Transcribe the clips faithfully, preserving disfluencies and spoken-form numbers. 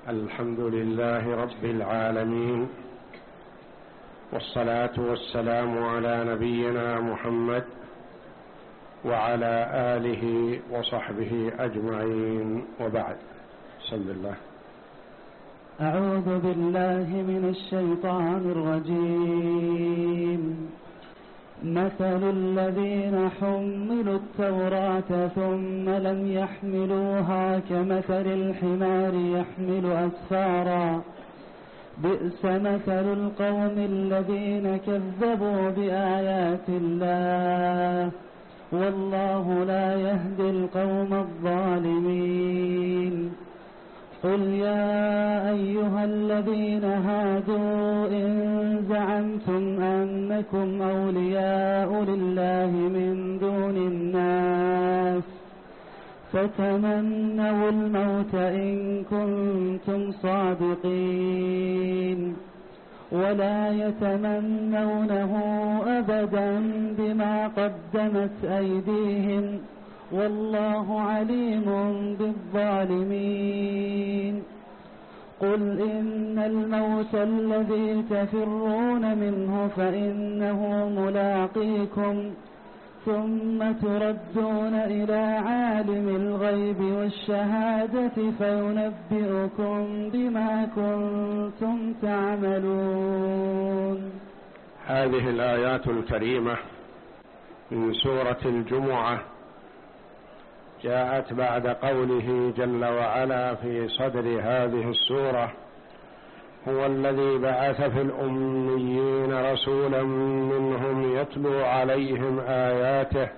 الحمد لله رب العالمين، والصلاة والسلام على نبينا محمد وعلى آله وصحبه أجمعين، وبعد. بسم الله. أعوذ بالله من الشيطان الرجيم. مثل الذين حملوا التوراة ثم لم يحملوها كمثل الحمار يحمل أسفارا، بئس مثل القوم الذين كذبوا بآيات الله، والله لا يهدي القوم الظالمين. قل يا أيها الذين هادوا إن زعمتم أنكم أولياء لله من دون الناس فتمنوا الموت إن كنتم صادقين، ولا يتمنونه أبدا بما قدمت أيديهم، والله عليم بالظالمين. قل إن الموت الذي تفرون منه فإنه ملاقيكم، ثم تردون إلى عالم الغيب والشهادة فينبئكم بما كنتم تعملون. هذه الآيات الكريمة من سورة الجمعة جاءت بعد قوله جل وعلا في صدر هذه السورة: هو الذي بعث في الأميين رسولا منهم يتلو عليهم آياته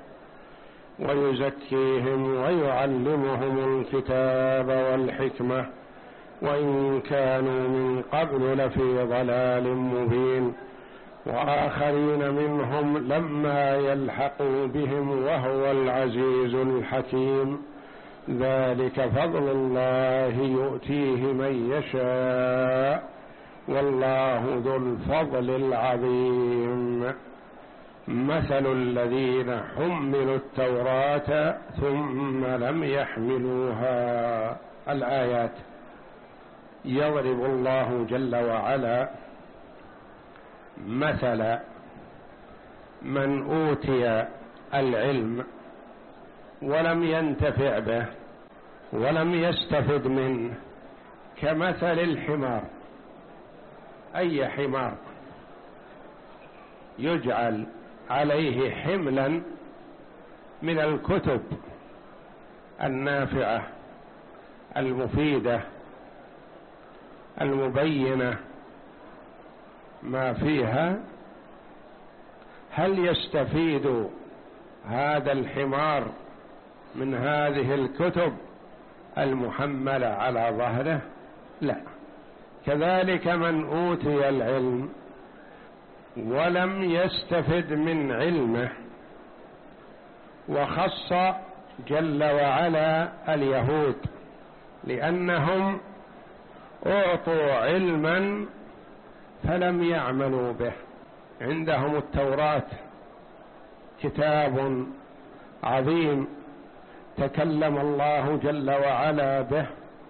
ويزكيهم ويعلمهم الكتاب والحكمة وإن كانوا من قبل لفي ضلال مبين، وآخرين منهم لما يلحقوا بهم وهو العزيز الحكيم، ذلك فضل الله يؤتيه من يشاء والله ذو الفضل العظيم. مثل الذين حملوا التوراة ثم لم يحملوها. الآيات يضرب الله جل وعلا مثل من أوتي العلم ولم ينتفع به ولم يستفد منه كمثل الحمار. أي حمار يجعل عليه حملا من الكتب النافعة المفيدة المبينة ما فيها، هل يستفيد هذا الحمار من هذه الكتب المحملة على ظهره؟ لا. كذلك من أوتي العلم ولم يستفد من علمه، وخص جل وعلا اليهود لأنهم أعطوا علما فلم يعملوا به. عندهم التوراة كتاب عظيم تكلم الله جل وعلا به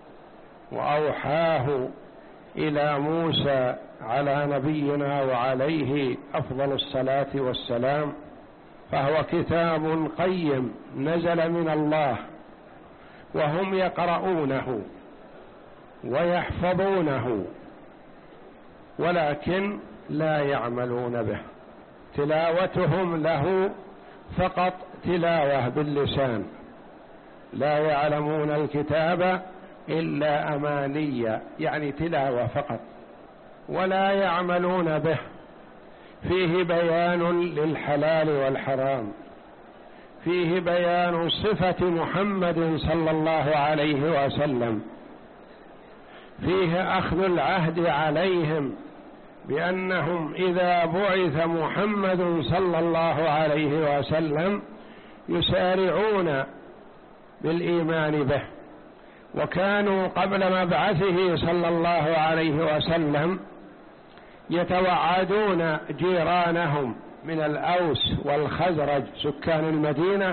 وأوحاه إلى موسى على نبينا وعليه أفضل الصلاة والسلام، فهو كتاب قيم نزل من الله، وهم يقرؤونه ويحفظونه ولكن لا يعملون به. تلاوتهم له فقط تلاوة باللسان، لا يعلمون الكتاب إلا أمانية، يعني تلاوة فقط، ولا يعملون به. فيه بيان للحلال والحرام، فيه بيان صفة محمد صلى الله عليه وسلم، فيه أخذ العهد عليهم بأنهم إذا بعث محمد صلى الله عليه وسلم يسارعون بالإيمان به، وكانوا قبل مبعثه صلى الله عليه وسلم يتوعدون جيرانهم من الأوس والخزرج سكان المدينة،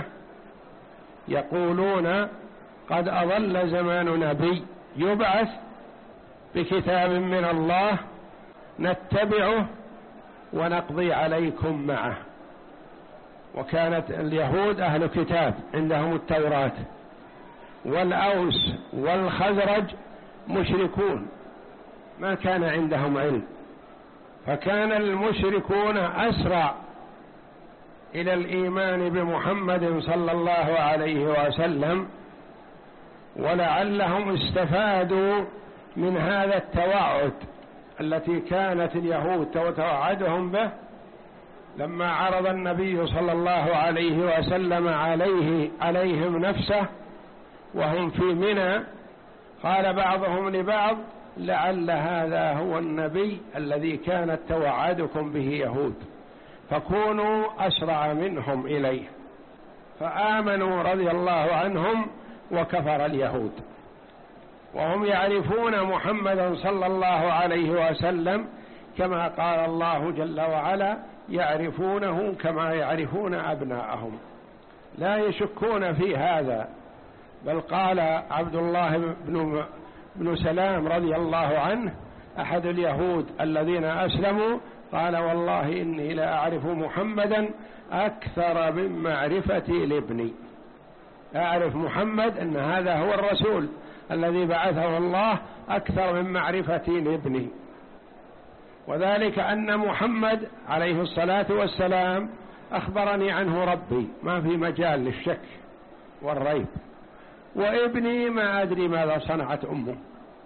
يقولون قد أضل زمان نبي يبعث بكتاب من الله نتبعه ونقضي عليكم معه. وكانت اليهود أهل كتاب عندهم التوراة، والأوس والخزرج مشركون ما كان عندهم علم، فكان المشركون أسرع إلى الإيمان بمحمد صلى الله عليه وسلم، ولعلهم استفادوا من هذا التوعد التي كانت اليهود توعدهم به لما عرض النبي صلى الله عليه وسلم عليه عليهم نفسه وهم في منى. قال بعضهم لبعض: لعل هذا هو النبي الذي كانت توعدكم به يهود، فكونوا أسرع منهم إليه. فآمنوا رضي الله عنهم وكفر اليهود، وهم يعرفون محمدا صلى الله عليه وسلم كما قال الله جل وعلا: يعرفونه كما يعرفون أبناءهم، لا يشكون في هذا. بل قال عبد الله بن, بن سلام رضي الله عنه أحد اليهود الذين أسلموا، قال: والله إني لا أعرف محمدا أكثر من معرفتي لابني. أعرف محمد أن هذا هو الرسول الذي بعثه الله أكثر من معرفتي لابني. وذلك أن محمد عليه الصلاة والسلام أخبرني عنه ربي، ما في مجال للشك والريب. وابني ما أدري ماذا صنعت أمه،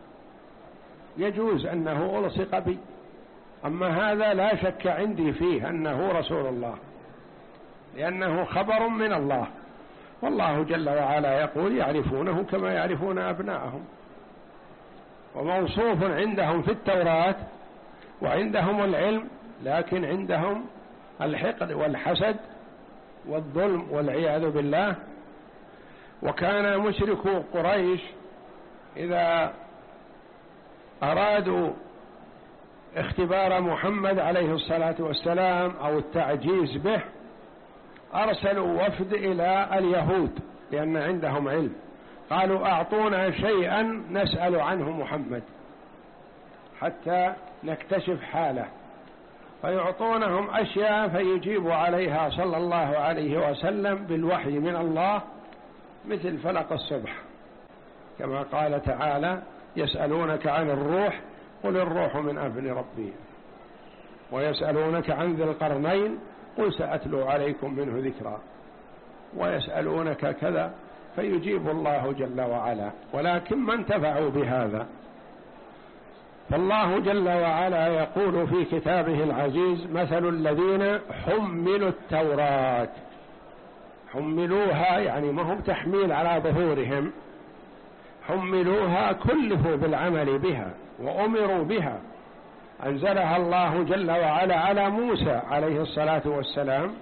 يجوز أنه ألصق بي، أما هذا لا شك عندي فيه أنه رسول الله، لأنه خبر من الله. والله جل وعلا يقول: يعرفونه كما يعرفون أبناءهم. وموصوف عندهم في التوراة وعندهم العلم، لكن عندهم الحقد والحسد والظلم والعياذ بالله. وكان مشركو قريش إذا أرادوا اختبار محمد عليه الصلاة والسلام أو التعجيز به أرسلوا وفد إلى اليهود، لأن عندهم علم، قالوا: أعطونا شيئا نسأل عنه محمد حتى نكتشف حاله، فيعطونهم أشياء فيجيب عليها صلى الله عليه وسلم بالوحي من الله، مثل فلق الصبح، كما قال تعالى: يسألونك عن الروح قل الروح من أمر ربي، ويسألونك عن ذي القرنين قل سأتلو عليكم منه ذكرا، ويسألونك كذا، فيجيب الله جل وعلا. ولكن ما انتفعوا بهذا. فالله جل وعلا يقول في كتابه العزيز: مثل الذين حملوا التوراة. حملوها يعني ما هم تحميل على ظهورهم، حملوها كلفوا بالعمل بها وأمروا بها. أنزلها الله جل وعلا على موسى عليه الصلاة والسلام،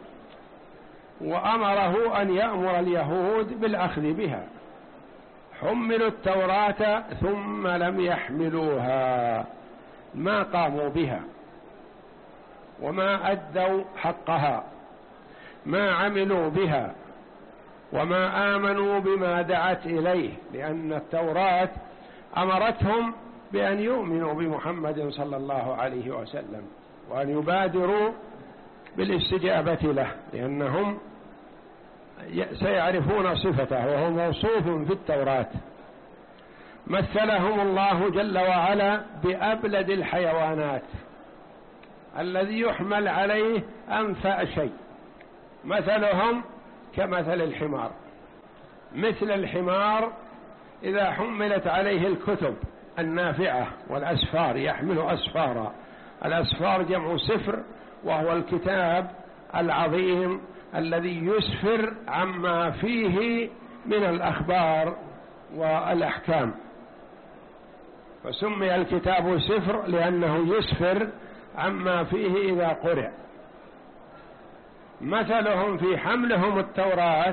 وأمره أن يأمر اليهود بالأخذ بها. حملوا التوراة ثم لم يحملوها، ما قاموا بها وما أدوا حقها، ما عملوا بها وما آمنوا بما دعت إليه، لأن التوراة أمرتهم بأن يؤمنوا بمحمد صلى الله عليه وسلم وأن يبادروا بالاستجابة له، لأنهم سيعرفون صفته وهو موصوف في التوراة. مثلهم الله جل وعلا بأبلد الحيوانات الذي يحمل عليه أنفأ شيء، مثلهم كمثل الحمار. مثل الحمار إذا حملت عليه الكتب النافعة والأسفار، يحمل أسفارا. الأسفار جمع سفر، وهو الكتاب العظيم الذي يسفر عما فيه من الأخبار والأحكام، فسمي الكتاب سفر لأنه يسفر عما فيه إذا قرأ. مثلهم في حملهم التوراة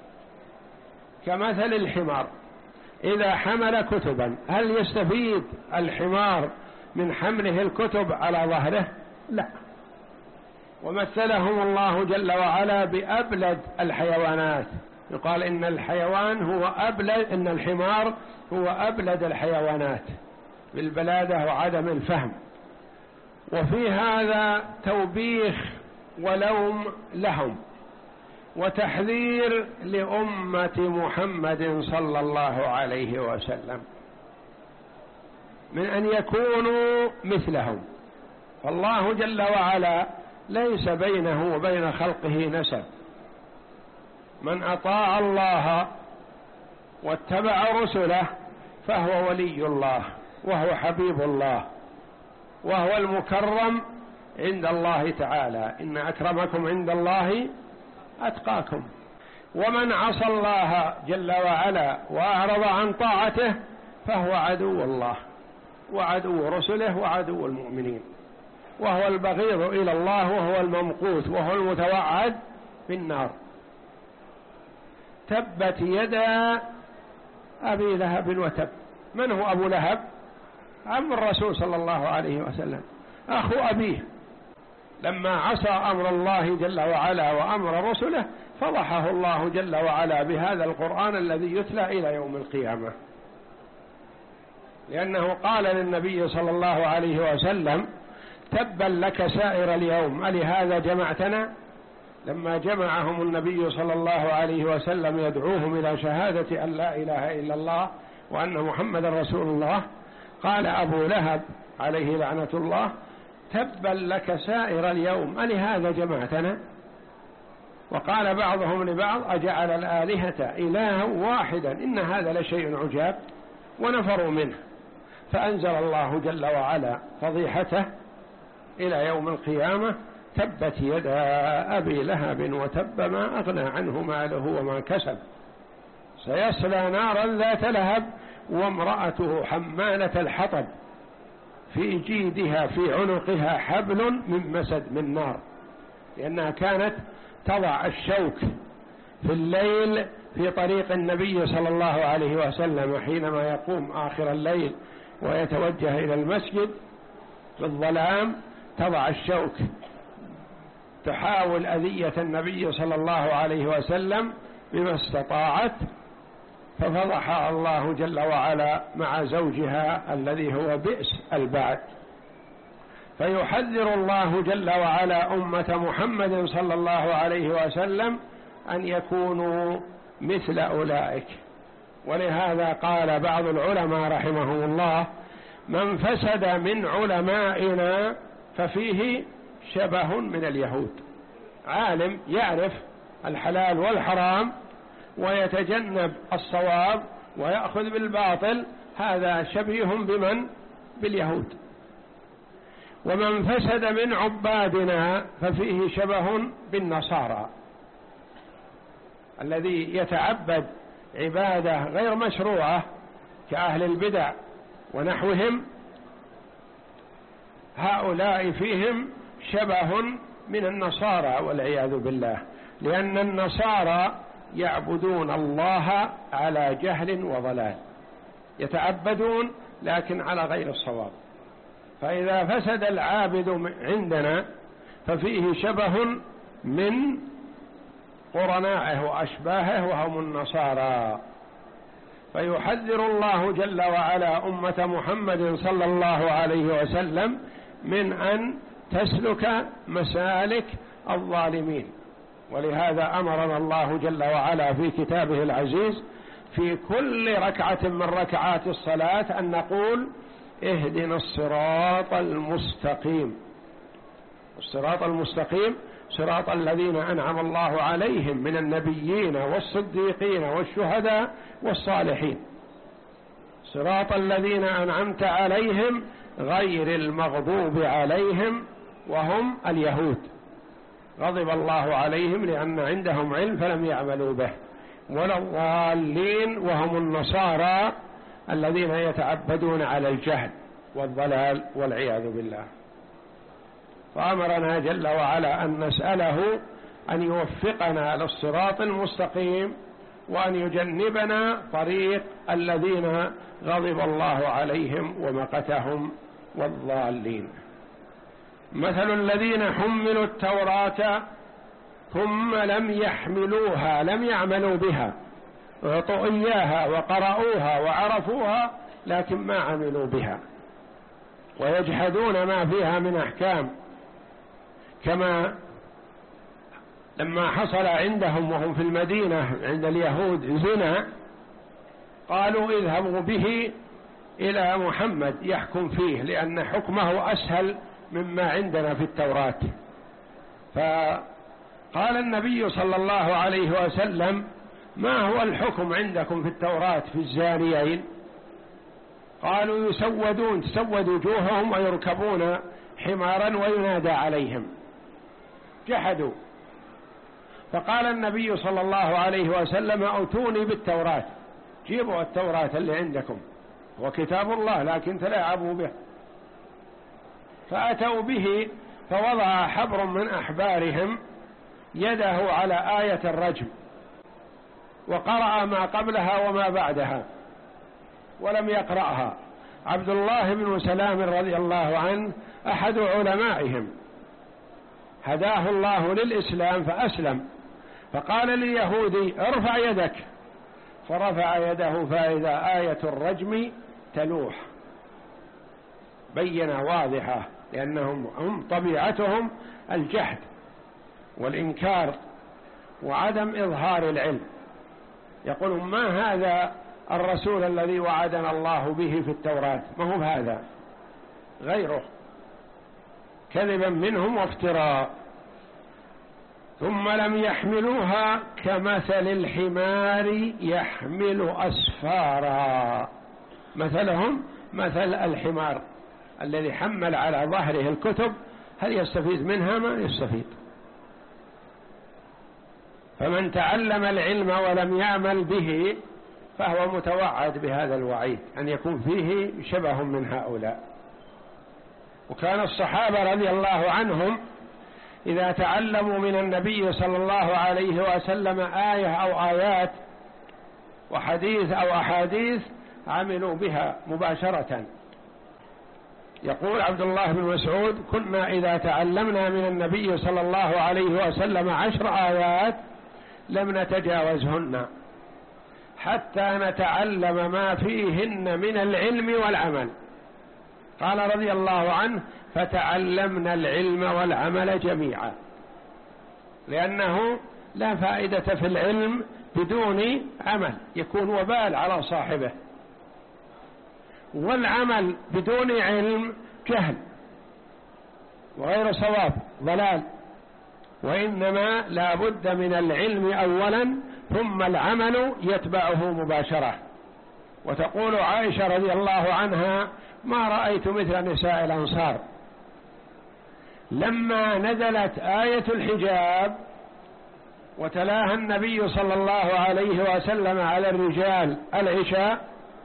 كمثل الحمار إذا حمل كتبا. هل يستفيد الحمار من حمله الكتب على ظهره؟ لا. ومثلهم الله جل وعلا بأبلد الحيوانات، يقال إن الحيوان هو أبلد، إن الحمار هو أبلد الحيوانات، بالبلادة وعدم الفهم. وفي هذا توبيخ ولوم لهم وتحذير لأمة محمد صلى الله عليه وسلم من أن يكونوا مثلهم. فالله جل وعلا ليس بينه وبين خلقه نسب. من أطاع الله واتبع رسله فهو ولي الله وهو حبيب الله وهو المكرم عند الله تعالى. إن أكرمكم عند الله أتقاكم. ومن عصى الله جل وعلا وأعرض عن طاعته فهو عدو الله وعدو رسله وعدو المؤمنين، وهو البغيض إلى الله وهو الممقوت وهو المتوعد بالنار. تبت يدا أبي لهب وتب. من هو أبو لهب؟ عم الرسول صلى الله عليه وسلم، أخو أبيه. لما عصى أمر الله جل وعلا وأمر رسله فضحه الله جل وعلا بهذا القرآن الذي يتلى إلى يوم القيامة، لأنه قال للنبي صلى الله عليه وسلم: تبا لك سائر اليوم ألهذا جمعتنا؟ لما جمعهم النبي صلى الله عليه وسلم يدعوهم إلى شهادة أن لا إله إلا الله وأن محمد رسول الله، قال أبو لهب عليه لعنة الله: تبا لك سائر اليوم ألهذا جمعتنا؟ وقال بعضهم لبعض: أجعل الآلهة إلها واحدا إن هذا لشيء عجاب، ونفروا منه. فأنزل الله جل وعلا فضيحته إلى يوم القيامة: تبت يدا أبي لهب وتب ما أغنى عنه ماله وما كسب سيصلى نارا ذات لهب وامرأته حمالة الحطب في جيدها في عنقها حبل من مسد من نار، لأنها كانت تضع الشوك في الليل في طريق النبي صلى الله عليه وسلم حينما يقوم آخر الليل ويتوجه إلى المسجد في الظلام، تضع الشوك تحاول أذية النبي صلى الله عليه وسلم بما استطاعت، ففضح الله جل وعلا مع زوجها الذي هو بئس البعد. فيحذر الله جل وعلا أمة محمد صلى الله عليه وسلم أن يكونوا مثل أولئك. ولهذا قال بعض العلماء رحمهم الله: من فسد من علمائنا ففيه شبه من اليهود. عالم يعرف الحلال والحرام ويتجنب الصواب ويأخذ بالباطل، هذا شبيه بمن؟ باليهود. ومن فسد من عبادنا ففيه شبه بالنصارى، الذي يتعبد عبادة غير مشروعة كأهل البدع ونحوهم، هؤلاء فيهم شبه من النصارى والعياذ بالله، لأن النصارى يعبدون الله على جهل وضلال، يتعبدون لكن على غير الصواب. فإذا فسد العابد عندنا ففيه شبه من قرنائه وأشباهه وهم النصارى. فيحذر الله جل وعلا أمة محمد صلى الله عليه وسلم من أن تسلك مسالك الظالمين. ولهذا أمرنا الله جل وعلا في كتابه العزيز في كل ركعة من ركعات الصلاة أن نقول: اهدنا الصراط المستقيم. الصراط المستقيم صراط الذين أنعم الله عليهم من النبيين والصديقين والشهداء والصالحين، صراط الذين أنعمت عليهم غير المغضوب عليهم وهم اليهود، غضب الله عليهم لأن عندهم علم فلم يعملوا به، ولا الضالين وهم النصارى الذين يتعبدون على الجهل والضلال والعياذ بالله. فأمرنا جل وعلا أن نسأله أن يوفقنا للصراط المستقيم وأن يجنبنا طريق الذين غضب الله عليهم ومقتهم والضالين. مثل الذين حملوا التوراة ثم لم يحملوها، لم يعملوا بها، اعطوا إياها وقرأوها وعرفوها لكن ما عملوا بها، ويجحدون ما فيها من أحكام، كما لما حصل عندهم وهم في المدينة عند اليهود زنا قالوا اذهبوا به إلى محمد يحكم فيه لأن حكمه أسهل مما عندنا في التوراة. فقال النبي صلى الله عليه وسلم ما هو الحكم عندكم في التوراة في الزانيين؟ قالوا يسودون تسود وجوههم ويركبون حمارا وينادى عليهم، جحدوا. فقال النبي صلى الله عليه وسلم ائتوني بالتوراة، جيبوا التوراة اللي عندكم، هو كتاب الله لكن تلاعبوا به. فأتوا به، فوضع حبر من أحبارهم يده على آية الرجم وقرأ ما قبلها وما بعدها ولم يقرأها. عبد الله بن سلام رضي الله عنه أحد علمائهم هداه الله للإسلام فأسلم، فقال لليهودي ارفع يدك، فرفع يده فإذا آية الرجم تلوح بينة واضحة، لأنهم هم طبيعتهم الجحد والإنكار وعدم إظهار العلم. يقولون ما هذا الرسول الذي وعدنا الله به في التوراة، ما هو هذا، غيره، كذبا منهم وافتراء. ثم لم يحملوها كمثل الحمار يحمل أسفارا، مثلهم مثل الحمار الذي حمل على ظهره الكتب، هل يستفيد منها؟ ما يستفيد. فمن تعلم العلم ولم يعمل به فهو متوعد بهذا الوعيد أن يكون فيه شبه من هؤلاء. وكان الصحابة رضي الله عنهم إذا تعلموا من النبي صلى الله عليه وسلم آية أو آيات وحديث أو أحاديث عملوا بها مباشرة. يقول عبد الله بن مسعود كنا إذا تعلمنا من النبي صلى الله عليه وسلم عشر آيات لم نتجاوزهن حتى نتعلم ما فيهن من العلم والعمل. قال رضي الله عنه فتعلمنا العلم والعمل جميعا، لأنه لا فائدة في العلم بدون عمل، يكون وبال على صاحبه، والعمل بدون علم جهل وغير صواب ضلال، وإنما لا بد من العلم أولا ثم العمل يتبعه مباشرة. وتقول عائشة رضي الله عنها ما رأيت مثل نساء الأنصار لما نزلت آية الحجاب وتلاها النبي صلى الله عليه وسلم على الرجال العشاء،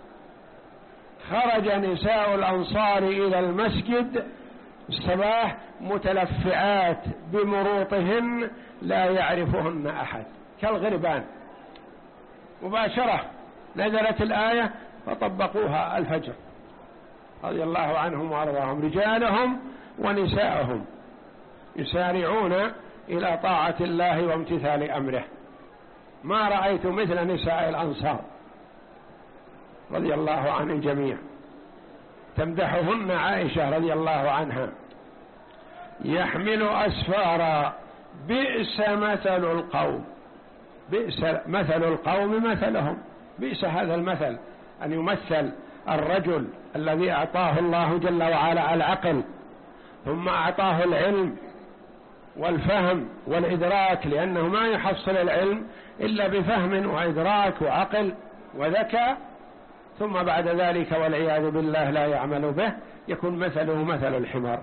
خرج نساء الأنصار إلى المسجد الصباح متلفعات بمروطهن لا يعرفهن أحد كالغربان، مباشرة نزلت الآية فطبقوها الفجر رضي الله عنهم وأرضاهم، رجالهم ونساءهم يسارعون إلى طاعة الله وامتثال أمره. ما رأيت مثل نساء الأنصار رضي الله عن الجميع. تمدحهن عائشة رضي الله عنها يحمل أسفارا بئس مثل القوم، بئس مثل القوم مثلهم، بئس هذا المثل أن يمثل الرجل الذي أعطاه الله جل وعلا العقل ثم أعطاه العلم والفهم والإدراك، لأنه ما يحصل العلم إلا بفهم وإدراك وعقل وذكاء، ثم بعد ذلك والعياذ بالله لا يعمل به، يكون مثله مثل الحمار.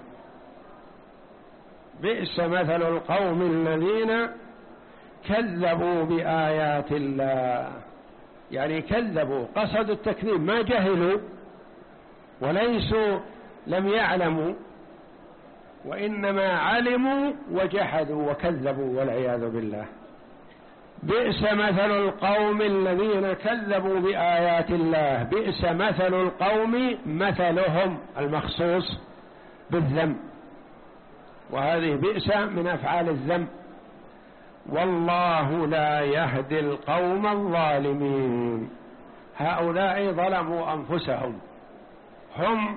بئس مثل القوم الذين كذبوا بآيات الله، يعني كذبوا، قصدوا التكذيب، ما جهلوا وليسوا لم يعلموا، وإنما علموا وجحدوا وكذبوا والعياذ بالله. بئس مثل القوم الذين كذبوا بآيات الله، بئس مثل القوم مثلهم المخصوص بالذم، وهذه بئس من أفعال الذم. والله لا يهدي القوم الظالمين، هؤلاء ظلموا أنفسهم، هم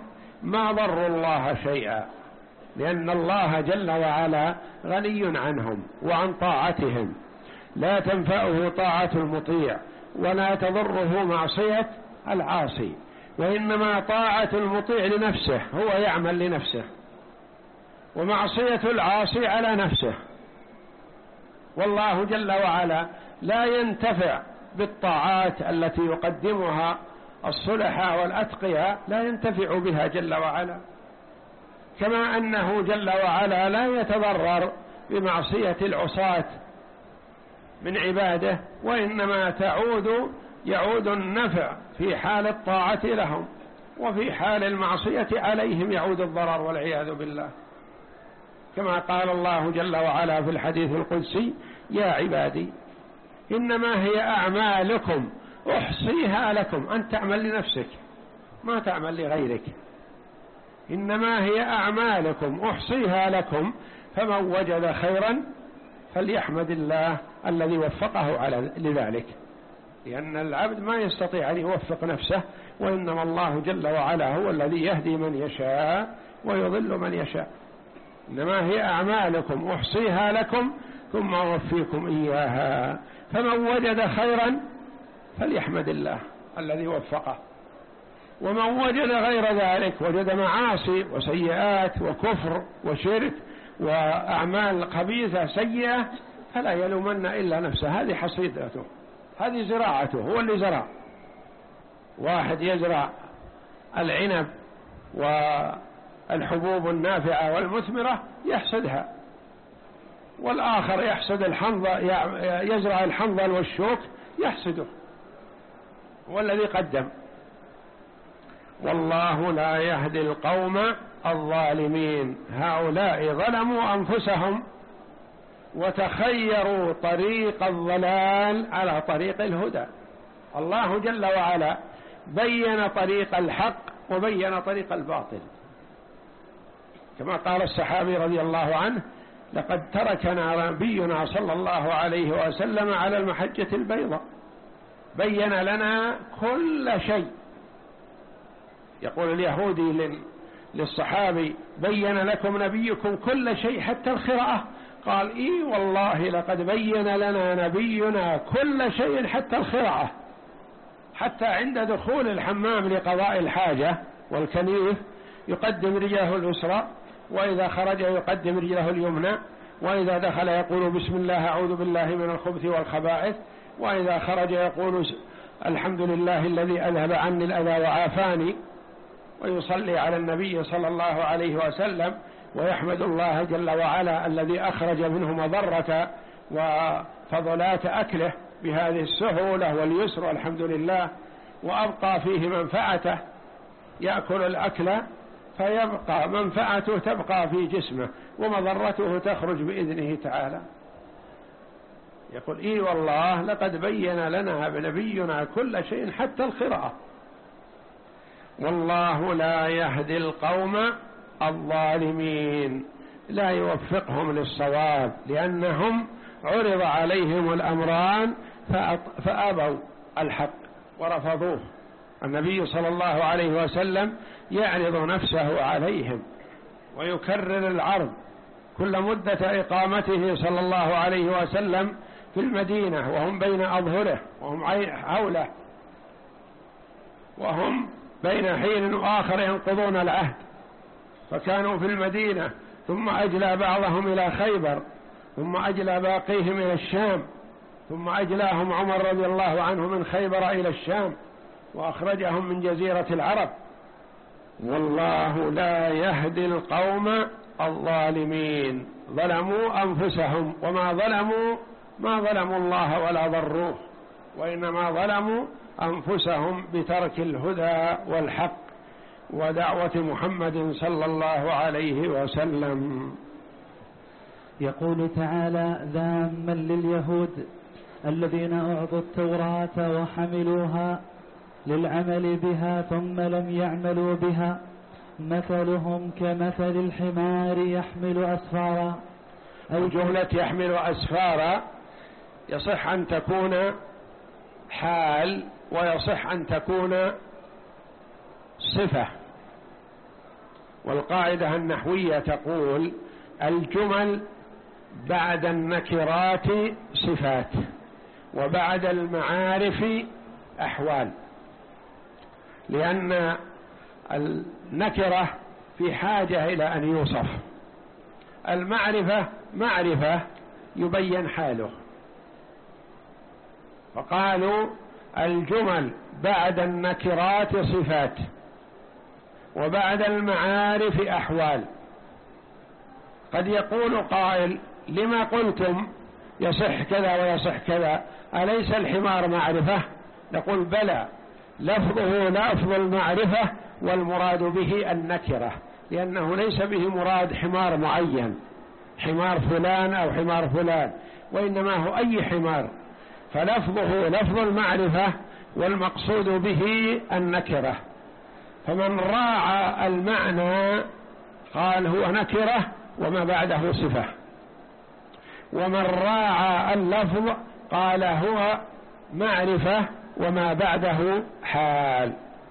ما ضروا الله شيئا، لأن الله جل وعلا غني عنهم وعن طاعتهم، لا تنفعه طاعة المطيع ولا تضره معصية العاصي، وإنما طاعة المطيع لنفسه، هو يعمل لنفسه، ومعصية العاصي على نفسه. والله جل وعلا لا ينتفع بالطاعات التي يقدمها الصلحاء والأتقياء، لا ينتفع بها جل وعلا، كما أنه جل وعلا لا يتضرر بمعصية العصاة من عباده، وإنما تعود يعود النفع في حال الطاعة لهم، وفي حال المعصية عليهم يعود الضرر والعياذ بالله، كما قال الله جل وعلا في الحديث القدسي: يا عبادي إنما هي أعمالكم أحصيها لكم. أنت تعمل لنفسك، ما تعمل لغيرك، إنما هي أعمالكم أحصيها لكم، فمن وجد خيرا فليحمد الله الذي وفقه على لذلك، لأن العبد ما يستطيع أن يوفق نفسه، وإنما الله جل وعلا هو الذي يهدي من يشاء ويضل من يشاء. إنما هي أعمالكم أحصيها لكم ثم أوفيكم إياها، فمن وجد خيرا فليحمد الله الذي وفقه، ومن وجد غير ذلك، وجد معاصي وسيئات وكفر وشرك وأعمال خبيثة سيئة، فلا يلومن إلا نفسه، هذه حصيدته، هذه زراعته، هو اللي زرع. واحد يزرع العنب والحبوب النافعة والمثمرة يحصدها، والآخر يحصد الحنظل، يزرع الحنظل والشوك يحصده، والذي قدم. والله لا يهدي القوم الظالمين، هؤلاء ظلموا أنفسهم وتخيروا طريق الضلال على طريق الهدى. الله جل وعلا بين طريق الحق وبين طريق الباطل، كما قال الصحابي رضي الله عنه: لقد تركنا نبينا صلى الله عليه وسلم على المحجة البيضاء، بين لنا كل شيء. يقول اليهودي للصحابي: بين لكم نبيكم كل شيء حتى الخراءة؟ قال: إي والله لقد بين لنا نبينا كل شيء حتى الخراءة، حتى عند دخول الحمام لقضاء الحاجة والكنيف يقدم رجله اليسرى، وإذا خرج يقدم رجله اليمنى، وإذا دخل يقول: بسم الله أعوذ بالله من الخبث والخبائث، وإذا خرج يقول: الحمد لله الذي أذهب عني الأذى وعافاني، ويصلي على النبي صلى الله عليه وسلم، ويحمد الله جل وعلا الذي أخرج منه مضرة وفضلات أكله بهذه السهولة واليسر والحمد لله، وأبقى فيه منفعته، يأكل الأكل فيبقى منفعته تبقى في جسمه ومضرته تخرج بإذنه تعالى. يقول: إي والله لقد بين لنا بنبينا كل شيء حتى الخراءة. والله لا يهدي القوم الظالمين، لا يوفقهم للصواب، لأنهم عرض عليهم الأمران فأبوا الحق ورفضوه. النبي صلى الله عليه وسلم يعرض نفسه عليهم ويكرر العرض كل مدة إقامته صلى الله عليه وسلم في المدينة، وهم بين أظهره وهم حوله، وهم بين حين وآخر ينقضون العهد، فكانوا في المدينة، ثم أجلى بعضهم إلى خيبر، ثم أجلى باقيهم إلى الشام، ثم أجلاهم عمر رضي الله عنه من خيبر إلى الشام، وأخرجهم من جزيرة العرب. والله لا يهدي القوم الظالمين، ظلموا أنفسهم، وما ظلموا ما ظلموا الله ولا ضروه، وإنما ظلموا أنفسهم بترك الهدى والحق ودعوة محمد صلى الله عليه وسلم. يقول تعالى ذاما لليهود الذين أعطوا التوراة وحملوها للعمل بها ثم لم يعملوا بها، مثلهم كمثل الحمار يحمل أسفارا. أي جملة يحمل أسفارا يصح أن تكون حال، ويصح أن تكون صفة. والقاعدة النحوية تقول الجمل بعد النكرات صفات، وبعد المعارف أحوال، لأن النكرة في حاجة إلى أن يوصف، المعرفة معرفة يبين حاله. فقالوا الجمل بعد النكرات صفات، وبعد المعارف أحوال. قد يقول قائل لما قلتم يصح كذا ويصح كذا، أليس الحمار معرفة؟ نقول بلى، لفظه لفظ المعرفة والمراد به النكرة، لأنه ليس به مراد حمار معين، حمار فلان أو حمار فلان، وإنما هو أي حمار، فلفظه لفظ المعرفة والمقصود به النكرة. فمن راعى المعنى قال هو نكرة وما بعده صفة، ومن راعى اللفظ قال هو معرفة وما بعده حال.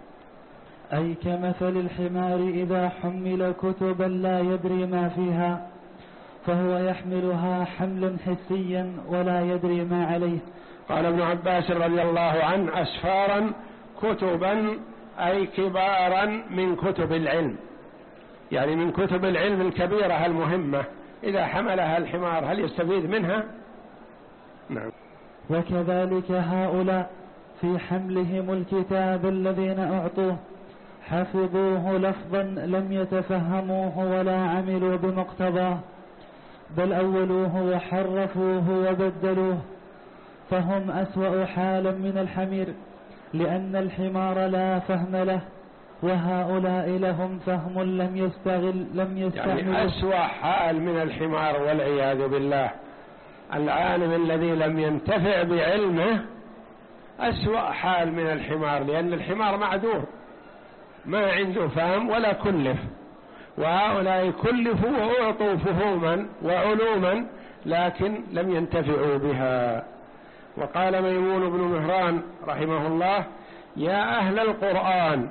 أي كمثل الحمار إذا حمل كتبا لا يدري ما فيها، فهو يحملها حملا حسيا ولا يدري ما عليه. قال ابن عباس رضي الله عنه أسفارا كتبا أي كبارا من كتب العلم، يعني من كتب العلم الكبيرة المهمة، إذا حملها الحمار هل يستفيد منها؟ نعم. وكذلك هؤلاء في حملهم الكتاب الذين أعطوه حفظوه لفظا لم يتفهموه ولا عملوا بمقتضاه، بل أولوه وحرفوه وبدلوه، فهم أسوأ حالا من الحمير، لأن الحمار لا فهم له، وهؤلاء لهم فهم لم يستغل لم يستعمل. يعني أسوأ حال من الحمار والعياذ بالله. العالم الذي لم ينتفع بعلمه أسوأ حال من الحمار، لأن الحمار معذور ما عنده فهم ولا كلف، وهؤلاء كلفوا وأعطوا فهوما وعلوما لكن لم ينتفعوا بها. وقال ميمون بن مهران رحمه الله: يا أهل القرآن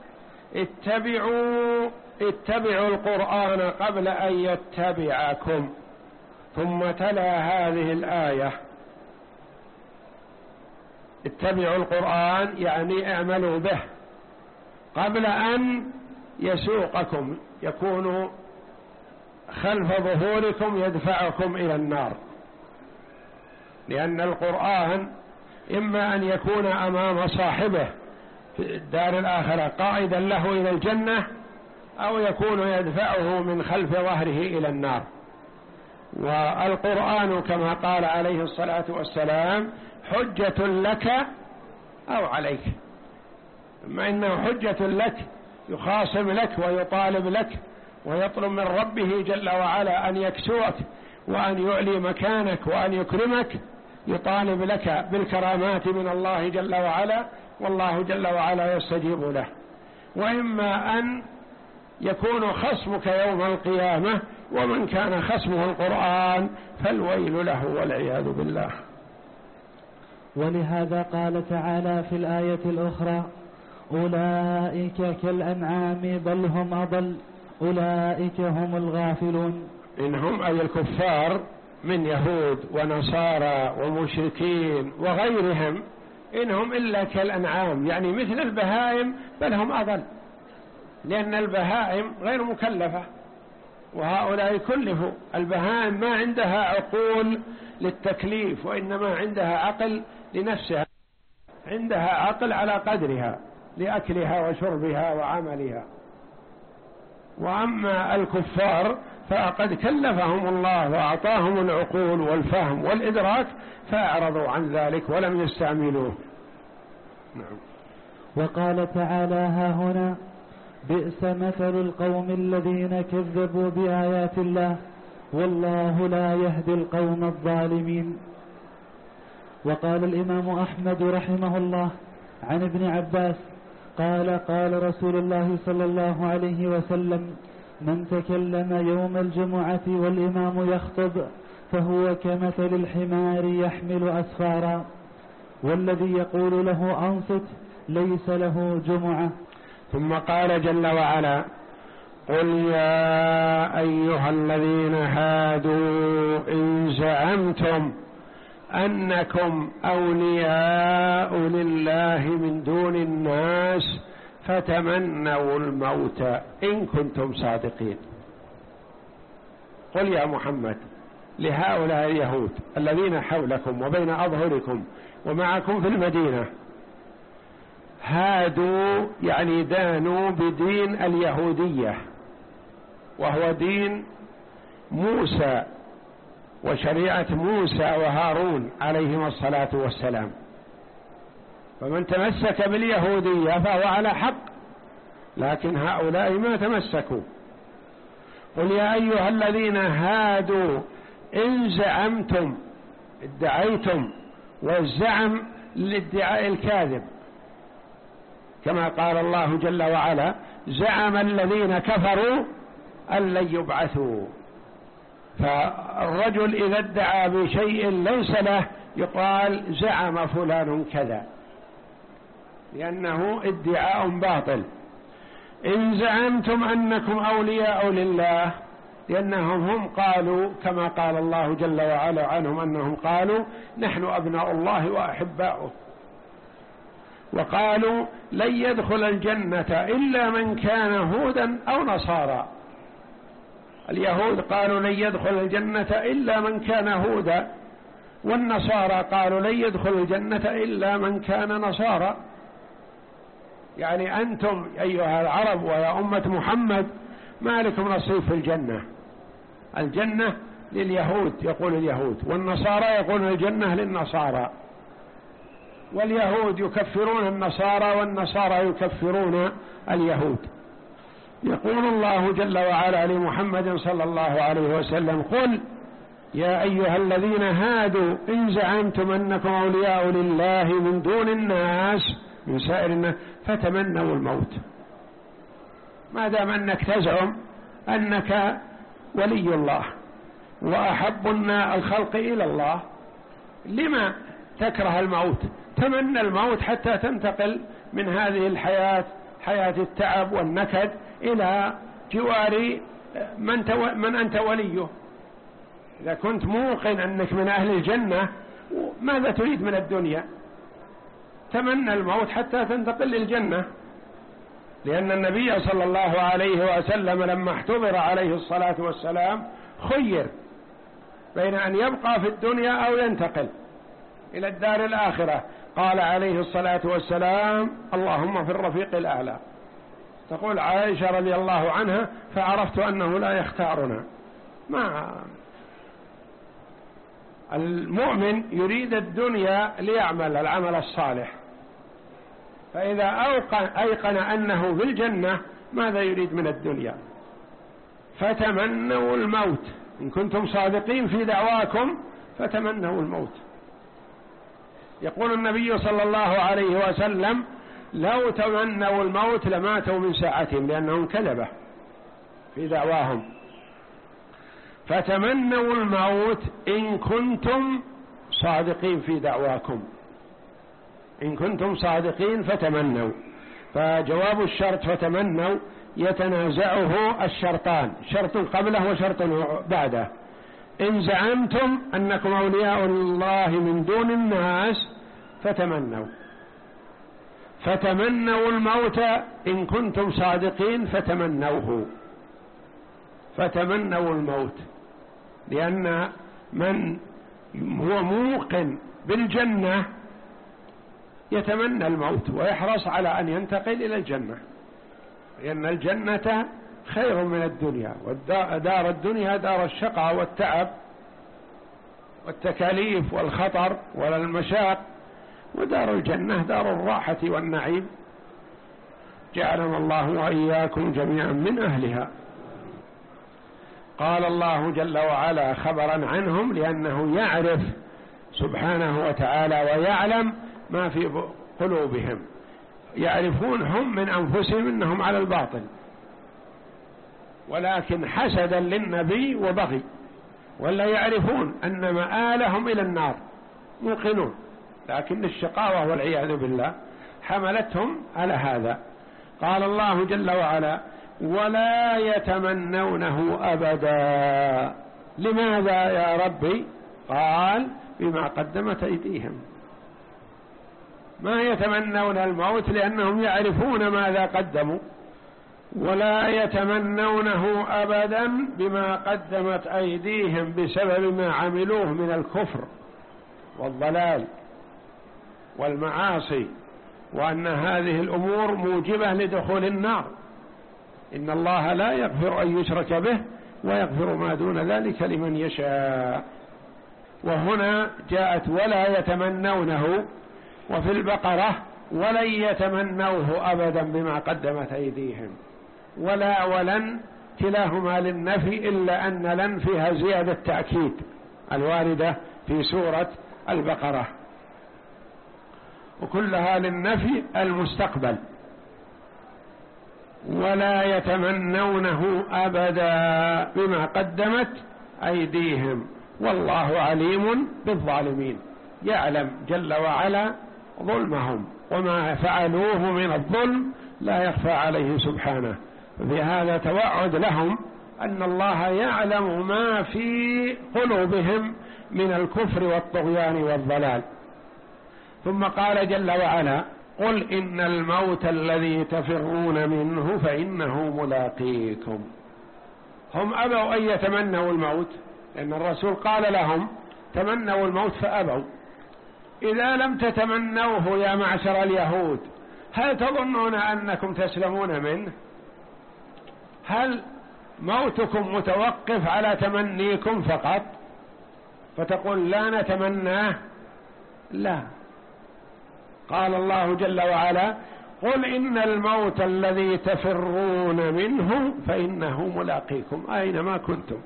اتبعوا اتبعوا القرآن قبل أن يتبعكم. ثم تلا هذه الآية: اتبعوا القرآن يعني اعملوا به قبل أن يسوقكم، يكون خلف ظهوركم يدفعكم إلى النار، لأن القرآن إما أن يكون أمام صاحبه في الدار الآخرة قائدا له إلى الجنة، أو يكون يدفعه من خلف ظهره إلى النار. والقرآن كما قال عليه الصلاة والسلام حجة لك أو عليك، إما إنه حجة لك يخاصم لك ويطالب لك ويطلب من ربه جل وعلا أن يكسوك وأن يعلي مكانك وأن يكرمك، يطالب لك بالكرامات من الله جل وعلا، والله جل وعلا يستجيب له. وإما أن يكون خصمك يوم القيامة، ومن كان خصمه القرآن فالويل له والعياذ بالله. ولهذا قال تعالى في الآية الأخرى: أولئك كالأنعام بل هم أضل أولئك هم الغافلون. إنهم أي الكفار من يهود ونصارى ومشركين وغيرهم، إنهم إلا كالأنعام، يعني مثل البهائم بل هم أضل، لأن البهائم غير مكلفة وهؤلاء كلفوا. البهائم ما عندها عقول للتكليف، وإنما عندها عقل لنفسها، عندها عقل على قدرها لأكلها وشربها وعملها. وأما الكفار فقد كلفهم الله وأعطاهم العقول والفهم والإدراك فأعرضوا عن ذلك ولم يستعملوه. نعم. وقال تعالى: ها هنا بئس مثل القوم الذين كذبوا بآيات الله والله لا يهدي القوم الظالمين. وقال الإمام أحمد رحمه الله عن ابن عباس قال: قال رسول الله صلى الله عليه وسلم: من تكلم يوم الجمعة والإمام يخطب فهو كمثل الحمار يحمل أسفارا، والذي يقول له أنصت ليس له جمعة. ثم قال جل وعلا: قل يا أيها الذين هادوا إن زعمتم أنكم أولياء لله من دون الناس فتمنوا الموت إن كنتم صادقين. قل يا محمد لهؤلاء اليهود الذين حولكم وبين أظهركم ومعكم في المدينة، هادوا يعني دانوا بدين اليهودية، وهو دين موسى وشريعة موسى وهارون عليهما الصلاة والسلام، فمن تمسك باليهودية فهو على حق، لكن هؤلاء ما تمسكوا. قل يا أيها الذين هادوا إن زعمتم، ادعيتم، والزعم للادعاء الكاذب، كما قال الله جل وعلا زعم الذين كفروا أن لن يبعثوا. فالرجل إذا ادعى بشيء ليس له يقال زعم فلان كذا، لأنه ادعاء باطل. إن زعمتم أنكم أولياء لله، لأنهم هم قالوا كما قال الله جل وعلا عنهم أنهم قالوا نحن أبناء الله وأحباؤه، وقالوا لن يدخل الجنة إلا من كان هودا أو نصارى. اليهود قالوا لن يدخل الجنة إلا من كان هودا، والنصارى قالوا لن يدخل الجنة إلا من كان نصارى. يعني أنتم أيها العرب ويا أمة محمد ما لكم نصيب في الجنة، الجنة لليهود يقول اليهود، والنصارى يقول الجنة للنصارى، واليهود يكفرون النصارى والنصارى يكفرون اليهود. يقول الله جل وعلا لمحمد صلى الله عليه وسلم قل يا أيها الذين هادوا إن زعمتم أنكم أولياء لله من دون الناس من سائر الناس فتمنوا الموت. ما دام أنك تزعم أنك ولي الله وأحب الخلق إلى الله، لما تكره الموت؟ تمنى الموت حتى تنتقل من هذه الحياة، حياة التعب والنكد، إلى جوار من, تو... من أنت وليه. إذا كنت موقن أنك من أهل الجنة ماذا تريد من الدنيا؟ تمنى الموت حتى تنتقل للجنة، لأن النبي صلى الله عليه وسلم لما احتضر عليه الصلاة والسلام خير بين أن يبقى في الدنيا أو ينتقل إلى الدار الآخرة، قال عليه الصلاة والسلام اللهم في الرفيق الأعلى. تقول عائشة رضي الله عنها فعرفت أنه لا يختارنا. ما المؤمن يريد الدنيا ليعمل العمل الصالح، فإذا أيقن أنه في الجنة ماذا يريد من الدنيا؟ فتمنوا الموت إن كنتم صادقين في دعواكم، فتمنوا الموت. يقول النبي صلى الله عليه وسلم لو تمنوا الموت لماتوا من ساعتهم، لأنهم كذبة في دعواهم. فتمنوا الموت إن كنتم صادقين في دعواكم، إن كنتم صادقين فتمنوا. فجواب الشرط فتمنوا يتنازعه الشرطان، شرط قبله وشرط بعده. إن زعمتم أنكم أولياء الله من دون الناس فتمنوا، فتمنوا الموت إن كنتم صادقين فتمنوه، فتمنوا الموت، لأن من هو موقن بالجنة يتمنى الموت ويحرص على أن ينتقل إلى الجنة، لأن الجنة خير من الدنيا، ودار الدنيا دار الشقاء والتعب والتكاليف والخطر والمشاق، ودار الجنة دار الراحة والنعيم. جعلنا الله وإياكم جميعا من أهلها. قال الله جل وعلا خبرا عنهم، لأنه يعرف سبحانه وتعالى ويعلم ما في قلوبهم، يعرفون هم من أنفسهم أنهم على الباطل، ولكن حسدا للنبي وبغي، ولا يعرفون أن مآلهم إلى النار، موقنون، لكن الشقاوة والعياذ بالله حملتهم على هذا. قال الله جل وعلا ولا يتمنونه أبدا. لماذا يا ربي؟ قال بما قدمت أيديهم. ما يتمنون الموت لأنهم يعرفون ماذا قدموا، ولا يتمنونه أبدا بما قدمت أيديهم بسبب ما عملوه من الكفر والضلال والمعاصي، وأن هذه الأمور موجبة لدخول النار. إن الله لا يغفر أن يشرك به ويغفر ما دون ذلك لمن يشاء. وهنا جاءت ولا يتمنونه، وفي البقرة ولن يتمنوه أبدا بما قدمت أيديهم. ولا ولن كلاهما للنفي، إلا أن لن فيها زيادة تأكيد الواردة في سورة البقرة، وكلها للنفي المستقبل. ولا يتمنونه أبدا بما قدمت أيديهم والله عليم بالظالمين. يعلم جل وعلا ظلمهم، وما فعلوه من الظلم لا يخفى عليه سبحانه. في هذا توعد لهم أن الله يعلم ما في قلوبهم من الكفر والطغيان والضلال. ثم قال جل وعلا: قل إن الموت الذي تفرون منه فإنه ملاقيكم. هم أبوا أن يتمنوا الموت، لأن الرسول قال لهم تمنوا الموت فأبوا. إذا لم تتمنوه يا معشر اليهود، هل تظنون أنكم تسلمون منه؟ هل موتكم متوقف على تمنيكم فقط فتقول لا نتمناه؟ لا. قال الله جل وعلا: قل إن الموت الذي تفرون منه فإنه ملاقيكم أينما كنتم.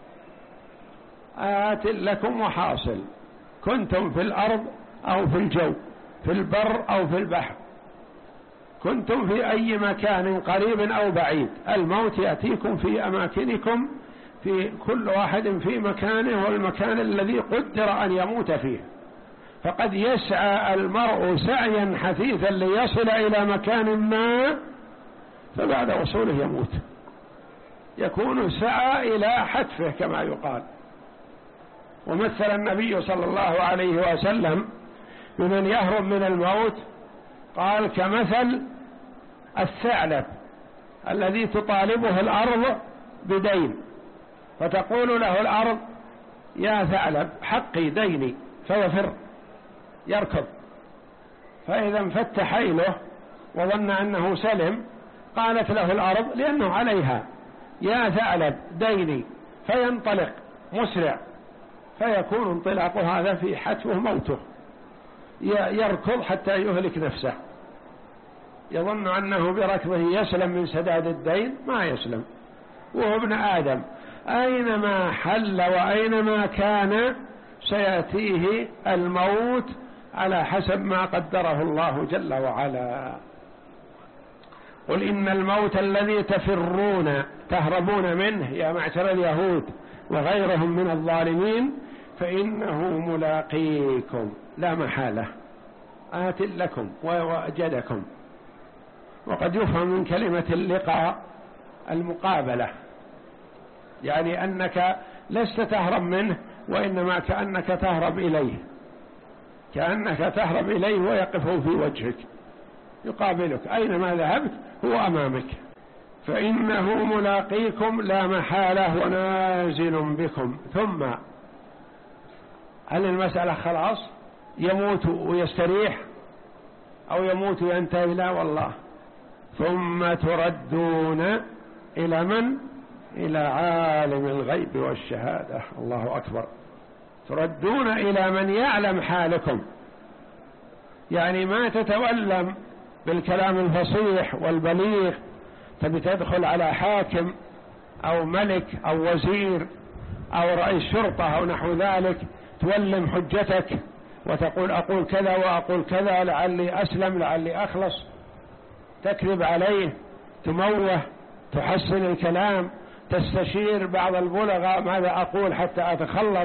آت لكم وحاصل، كنتم في الأرض أو في الجو، في البر أو في البحر، كنتم في أي مكان قريب أو بعيد، الموت يأتيكم في أماكنكم، في كل واحد في مكانه والمكان الذي قدر أن يموت فيه. فقد يسعى المرء سعيا حثيثا ليصل إلى مكان ما، فبعد وصوله يموت، يكون سعى إلى حتفه كما يقال. ومثل النبي صلى الله عليه وسلم بمن يهرب من الموت، قال كمثل الثعلب الذي تطالبه الأرض بدين، فتقول له الأرض: يا ثعلب حقي ديني، فيفر يركض، فإذا انفت حيله وظن أنه سلم، قالت له الأرض لأنه عليها: يا ثعلب ديني، فينطلق مسرع، فيكون انطلاق هذا في حتفه موته، يركض حتى يهلك نفسه، يظن أنه بركضه يسلم من سداد الدين، ما يسلم. وهو ابن آدم أينما حل وأينما كان سيأتيه الموت على حسب ما قدره الله جل وعلا. قل إن الموت الذي تفرون تهربون منه يا معشر اليهود وغيرهم من الظالمين فإنه ملاقيكم، لا محالة، آت لكم ووجدكم. وقد يفهم من كلمة اللقاء المقابلة، يعني أنك لست تهرب منه، وإنما كأنك تهرب إليه، كأنك تهرب إليه ويقف في وجهك يقابلك، أينما ذهبت هو أمامك. فإنه ملاقيكم لا محالة ونازل بكم. ثم هل المسألة خلاص يموت ويستريح أو يموت وينتهي؟ لا والله. ثم تردون إلى من؟ إلى عالم الغيب والشهادة. الله أكبر. تردون إلى من يعلم حالكم، يعني ما تتولم بالكلام الفصيح والبليغ، تبي تدخل على حاكم أو ملك أو وزير أو رئيس شرطة أو نحو ذلك، تولم حجتك وتقول أقول كذا وأقول كذا لعلي أسلم لعلي أخلص، تكذب عليه، تموه، تحسن الكلام، تستشير بعض البلغاء ماذا أقول حتى أتخلص،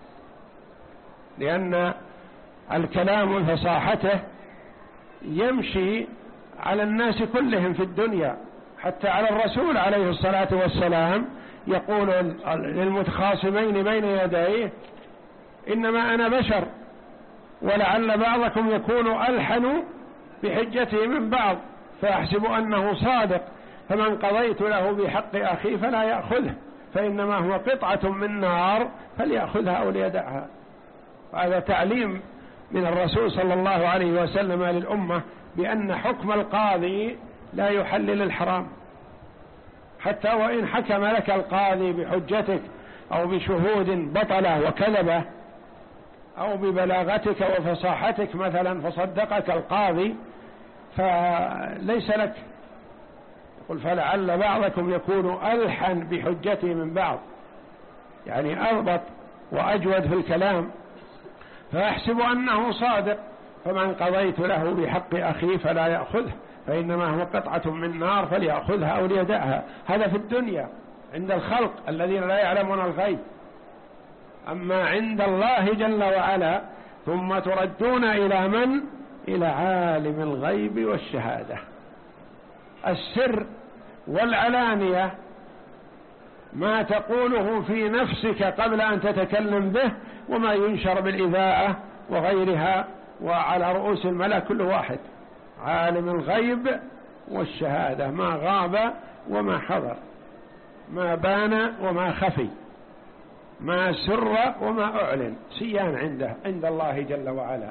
لأن الكلام وفصاحته يمشي على الناس كلهم في الدنيا، حتى على الرسول عليه الصلاة والسلام يقول للمتخاصمين بين يديه إنما أنا بشر ولعل بعضكم يكون ألحن بحجته من بعض فأحسب أنه صادق فمن قضيت له بحق أخيه فلا يأخذه فإنما هو قطعة من نار فليأخذها أو ليدعها. هذا تعليم من الرسول صلى الله عليه وسلم للأمة بأن حكم القاضي لا يحلل الحرام، حتى وإن حكم لك القاضي بحجتك أو بشهود بطلة وكذبة أو ببلاغتك وفصاحتك مثلا فصدقك القاضي فليس لك. يقول فلعل بعضكم يكون ألحن بحجته من بعض، يعني أضبط وأجود في الكلام، فأحسب أنه صادق فمن قضيت له بحق أخيه فلا يأخذه فإنما هو قطعة من نار فليأخذها أو ليدعها. هذا في الدنيا عند الخلق الذين لا يعلمون الغيب. أما عند الله جل وعلا ثم تردون إلى من؟ إلى عالم الغيب والشهادة. السر والعلانية ما تقوله في نفسك قبل أن تتكلم به وما ينشر بالإذاعة وغيرها وعلى رؤوس الملأ كل واحد. عالم الغيب والشهادة ما غاب وما حضر، ما بان وما خفي، ما سر وما أعلن، سيان عنده عند الله جل وعلا.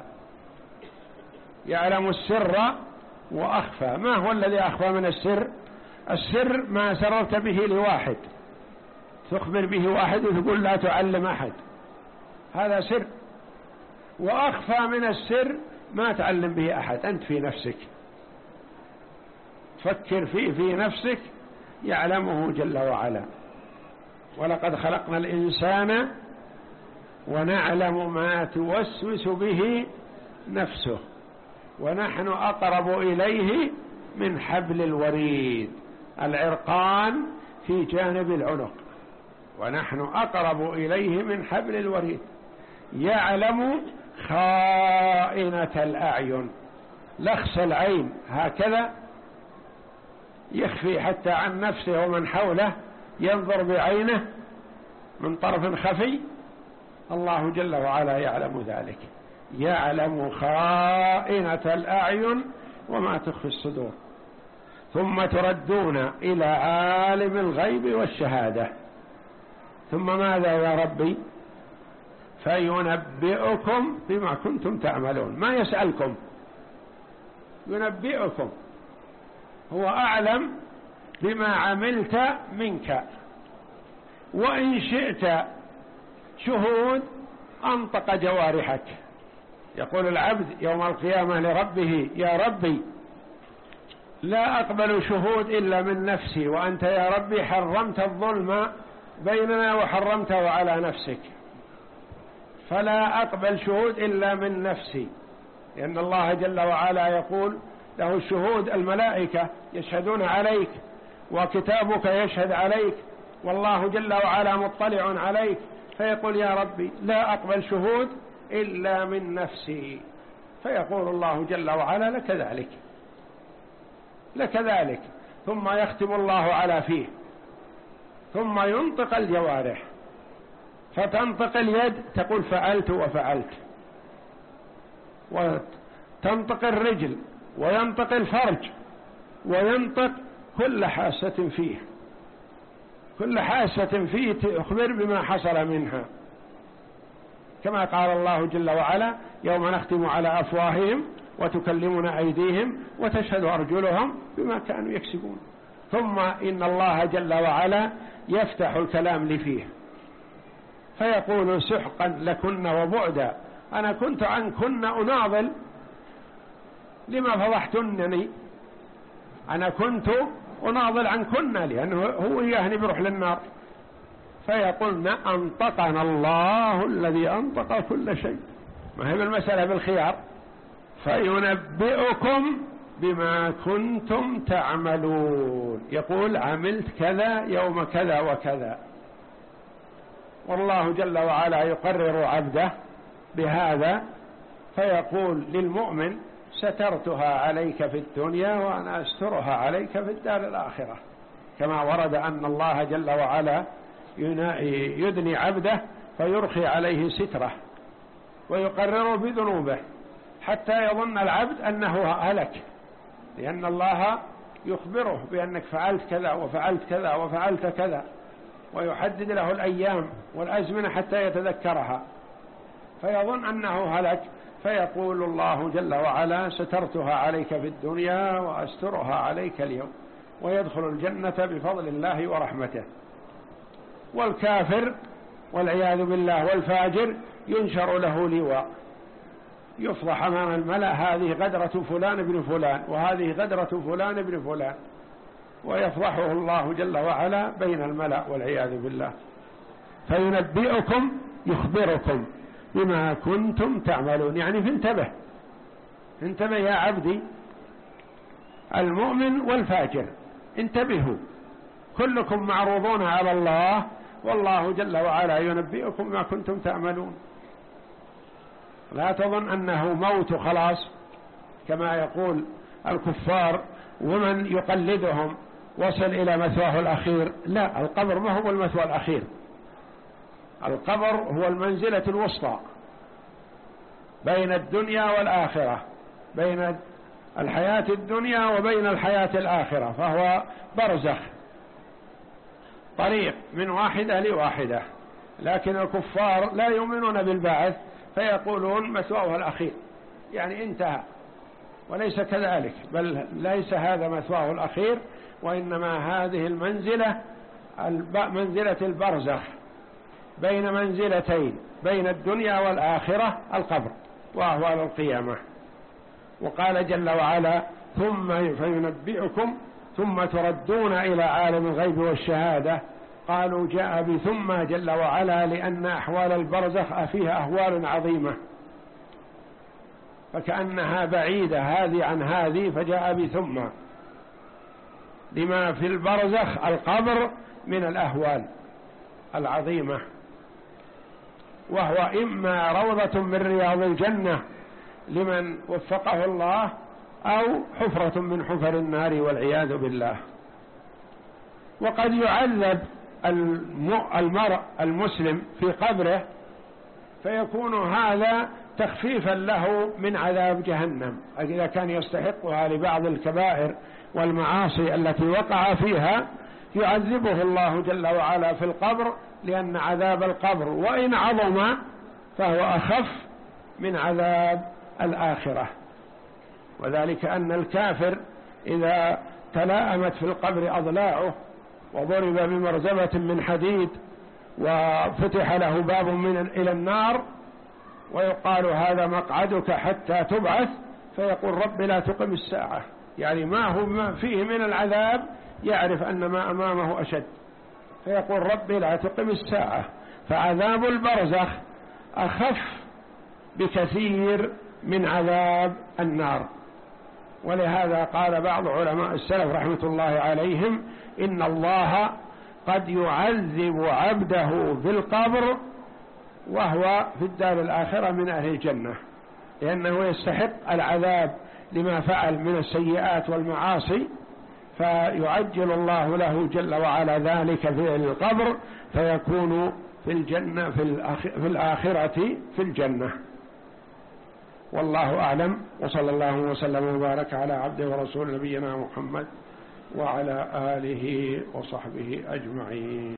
يعلم السر وأخفى. ما هو الذي أخفى من السر؟ السر ما سررت به لواحد تخبر به واحد وتقول لا تعلم أحد، هذا سر. وأخفى من السر ما تعلم به أحد، أنت في نفسك فكر فيه في نفسك يعلمه جل وعلا. ولقد خلقنا الإنسان ونعلم ما توسوس به نفسه ونحن أقرب إليه من حبل الوريد. العرقان في جانب العنق ونحن أقرب إليه من حبل الوريد. يعلم خائنة الأعين، لخص العين هكذا يخفي حتى عن نفسه ومن حوله، ينظر بعينه من طرف خفي. الله جل وعلا يعلم ذلك، يعلم خائنة الأعين وما تخفي الصدور. ثم تردون إلى عالم الغيب والشهادة. ثم ماذا يا ربي؟ فينبئكم بما كنتم تعملون. ما يسألكم، ينبئكم، هو أعلم بما عملت منك. وإن شئت شهود أنطق جوارحك. يقول العبد يوم القيامة لربه يا ربي لا أقبل شهود إلا من نفسي، وأنت يا ربي حرمت الظلم بيننا وحرمته على نفسك، فلا أقبل شهود إلا من نفسي. لأن الله جل وعلا يقول له الشهود الملائكة يشهدون عليك وكتابك يشهد عليك والله جل وعلا مطلع عليك، فيقول يا ربي لا أقبل شهود إلا من نفسي. فيقول الله جل وعلا لك ذلك لك ذلك. ثم يختم الله على فيه، ثم ينطق الجوارح، فتنطق اليد تقول فعلت وفعلت، وتنطق الرجل، وينطق الفرج، وينطق كل حاسة فيه، كل حاسة فيه تخبر بما حصل منها. كما قال الله جل وعلا يوم نختم على أفواههم وتكلمنا أيديهم وتشهد أرجلهم بما كانوا يكسبون. ثم إن الله جل وعلا يفتح الكلام لفيه فيقول سحقا لكن وبعدا، أنا كنت عنكن أناضل لما فضحتنني، أنا كنت أناضل عنكن لأنه هو يهني بروح للنار. فيقولن أنطقنا الله الذي أنطق كل شيء. ما هي المسألة بالخيار. فينبئكم بما كنتم تعملون. يقول عملت كذا يوم كذا وكذا، والله جل وعلا يقرر عبده بهذا، فيقول للمؤمن سترتها عليك في الدنيا وأنا أسترها عليك في الدار الآخرة، كما ورد أن الله جل وعلا يدني عبده فيرخي عليه ستره ويقرره بذنوبه حتى يظن العبد أنه هلك، لأن الله يخبره بأنك فعلت كذا وفعلت كذا وفعلت كذا، ويحدد له الأيام والأزمنة حتى يتذكرها فيظن أنه هلك، فيقول الله جل وعلا سترتها عليك في الدنيا وأسترها عليك اليوم، ويدخل الجنة بفضل الله ورحمته. والكافر والعياذ بالله والفاجر ينشر له لواء، يفضح أمام الملأ هذه غدرة فلان ابن فلان وهذه غدرة فلان ابن فلان، ويفضحه الله جل وعلا بين الملأ والعياذ بالله. فينبئكم يخبركم بما كنتم تعملون، يعني فانتبه انتبه يا عبدي، المؤمن والفاجر انتبهوا، كلكم معروضون على الله، والله جل وعلا ينبئكم ما كنتم تعملون. لا تظن أنه موت خلاص كما يقول الكفار ومن يقلدهم وصل إلى مثواه الأخير، لا، القبر ما هو المثوى الأخير، القبر هو المنزلة الوسطى بين الدنيا والآخرة، بين الحياة الدنيا وبين الحياة الآخرة، فهو برزخ، طريق من واحدة لواحدة. لكن الكفار لا يؤمنون بالبعث فيقولون مثواه الأخير، يعني انتهى، وليس كذلك، بل ليس هذا مثواه الأخير، وإنما هذه المنزلة منزلة البرزخ بين منزلتين، بين الدنيا والآخرة، القبر وأهوال القيامة. وقال جل وعلا ثم فينبئكم ثم تردون إلى عالم الغيب والشهادة، قالوا جاء بثم جل وعلا لأن أحوال البرزخ فيها أهوال عظيمة، فكأنها بعيدة هذه عن هذه، فجاء بثم لما في البرزخ القبر من الأهوال العظيمة، وهو إما روضة من رياض الجنة لمن وفقه الله، أو حفرة من حفر النار والعياذ بالله. وقد يعذب المرء المسلم في قبره فيكون هذا تخفيفا له من عذاب جهنم إذا كان يستحقها لبعض الكبائر والمعاصي التي وقع فيها، يعذبه الله جل وعلا في القبر، لأن عذاب القبر وإن عظم فهو أخف من عذاب الآخرة. وذلك أن الكافر إذا تلاءمت في القبر أضلاعه وضرب بمرزبة من حديد وفتح له باب من إلى النار ويقال هذا مقعدك حتى تبعث، فيقول رب لا تقم الساعة، يعني ما هو ما فيه من العذاب يعرف أن ما أمامه أشد، فيقول رب لا تقم الساعة. فعذاب البرزخ أخف بكثير من عذاب النار. ولهذا قال بعض علماء السلف رحمة الله عليهم إن الله قد يعذب عبده في القبر وهو في الدار الآخرة من أهل الجنة، لأنه يستحق العذاب لما فعل من السيئات والمعاصي، فيعجل الله له جل وعلا ذلك في القبر، فيكون في الجنة في الآخرة في الجنة. والله أعلم، وصلى الله وسلم وبارك على عبده ورسول نبينا محمد وعلى آله وصحبه أجمعين.